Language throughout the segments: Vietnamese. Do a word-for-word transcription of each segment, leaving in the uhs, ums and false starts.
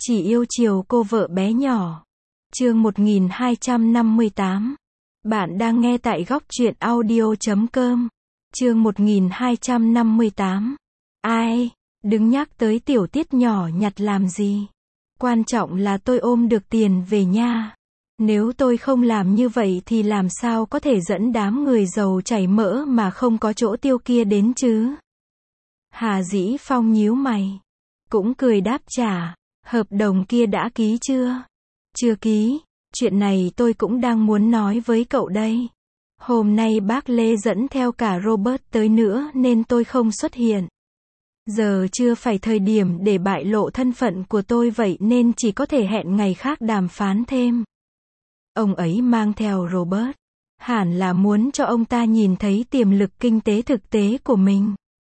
Chỉ yêu chiều cô vợ bé nhỏ. Chương một nghìn hai trăm năm mươi tám. Bạn đang nghe tại góc truyện audio chấm com. Chương một nghìn hai trăm năm mươi tám. Ai, đừng nhắc tới tiểu tiết nhỏ nhặt làm gì. Quan trọng là tôi ôm được tiền về nha. Nếu tôi không làm như vậy thì làm sao có thể dẫn đám người giàu chảy mỡ mà không có chỗ tiêu kia đến chứ? Hà Dĩ Phong nhíu mày. Cũng cười đáp trả. Hợp đồng kia đã ký chưa? Chưa ký. Chuyện này tôi cũng đang muốn nói với cậu đây. Hôm nay bác Lê dẫn theo cả Robert tới nữa nên tôi không xuất hiện. Giờ chưa phải thời điểm để bại lộ thân phận của tôi vậy nên chỉ có thể hẹn ngày khác đàm phán thêm. Ông ấy mang theo Robert. Hẳn là muốn cho ông ta nhìn thấy tiềm lực kinh tế thực tế của mình.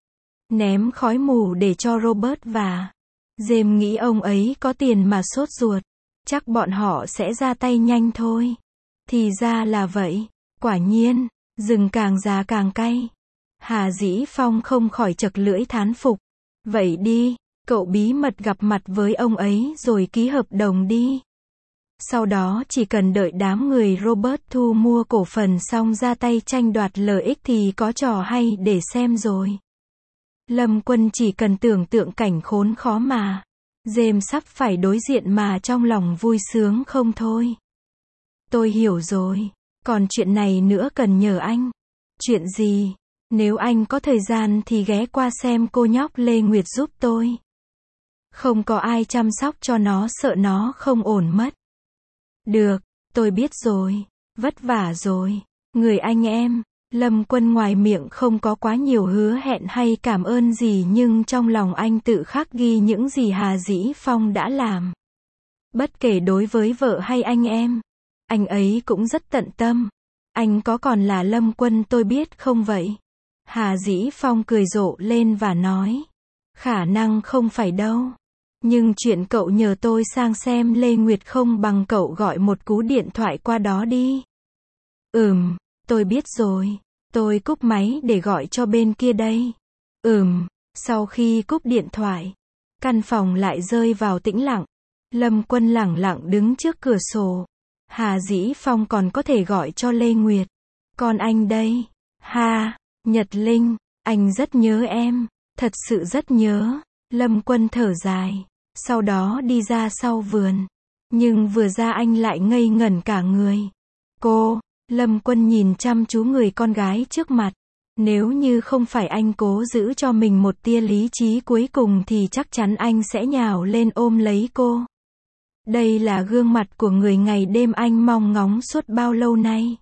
Ném khói mù để cho Robert và James nghĩ ông ấy có tiền mà sốt ruột. Chắc bọn họ sẽ ra tay nhanh thôi. Thì ra là vậy. Quả nhiên, rừng càng già càng cay. Hà Dĩ Phong không khỏi chật lưỡi thán phục. Vậy đi, cậu bí mật gặp mặt với ông ấy rồi ký hợp đồng đi. Sau đó chỉ cần đợi đám người Robert thu mua cổ phần xong ra tay tranh đoạt lợi ích thì có trò hay để xem rồi. Lâm Quân chỉ cần tưởng tượng cảnh khốn khó mà James sắp phải đối diện mà trong lòng vui sướng không thôi. Tôi hiểu rồi. Còn chuyện này nữa cần nhờ anh. Chuyện gì? Nếu anh có thời gian thì ghé qua xem cô nhóc Lê Nguyệt giúp tôi. Không có ai chăm sóc cho nó, sợ nó không ổn mất. Được, tôi biết rồi. Vất vả rồi. Người anh em. Lâm Quân ngoài miệng không có quá nhiều hứa hẹn hay cảm ơn gì nhưng trong lòng anh tự khắc ghi những gì Hà Dĩ Phong đã làm. Bất kể đối với vợ hay anh em, anh ấy cũng rất tận tâm. Anh có còn là Lâm Quân tôi biết không vậy? Hà Dĩ Phong cười rộ lên và nói. Khả năng không phải đâu. Nhưng chuyện cậu nhờ tôi sang xem Lê Nguyệt không bằng cậu gọi một cú điện thoại qua đó đi. Ừm, tôi biết rồi. Tôi cúp máy để gọi cho bên kia đây. Ừm, sau khi cúp điện thoại, căn phòng lại rơi vào tĩnh lặng. Lâm Quân lẳng lặng đứng trước cửa sổ. Hà Dĩ Phong còn có thể gọi cho Lê Nguyệt. Còn anh đây? Ha, Nhật Linh, anh rất nhớ em. Thật sự rất nhớ. Lâm Quân thở dài. Sau đó đi ra sau vườn. Nhưng vừa ra anh lại ngây ngẩn cả người. Cô... Lâm Quân nhìn chăm chú người con gái trước mặt. Nếu như không phải anh cố giữ cho mình một tia lý trí cuối cùng thì chắc chắn anh sẽ nhào lên ôm lấy cô. Đây là gương mặt của người ngày đêm anh mong ngóng suốt bao lâu nay.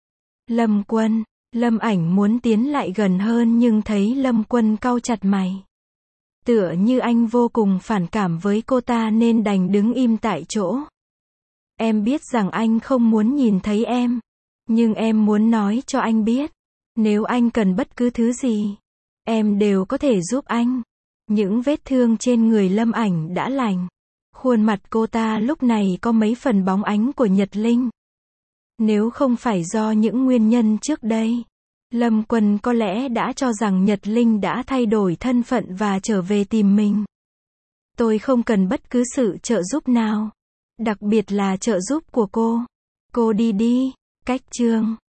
Lâm Quân, Lâm Ảnh muốn tiến lại gần hơn nhưng thấy Lâm Quân cau chặt mày. Tựa như anh vô cùng phản cảm với cô ta nên đành đứng im tại chỗ. Em biết rằng anh không muốn nhìn thấy em. Nhưng em muốn nói cho anh biết. Nếu anh cần bất cứ thứ gì, em đều có thể giúp anh. Những vết thương trên người Lâm Ảnh đã lành. Khuôn mặt cô ta lúc này có mấy phần bóng ánh của Nhật Linh. Nếu không phải do những nguyên nhân trước đây, Lâm Quân có lẽ đã cho rằng Nhật Linh đã thay đổi thân phận và trở về tìm mình. Tôi không cần bất cứ sự trợ giúp nào. Đặc biệt là trợ giúp của cô. Cô đi đi. Cách chương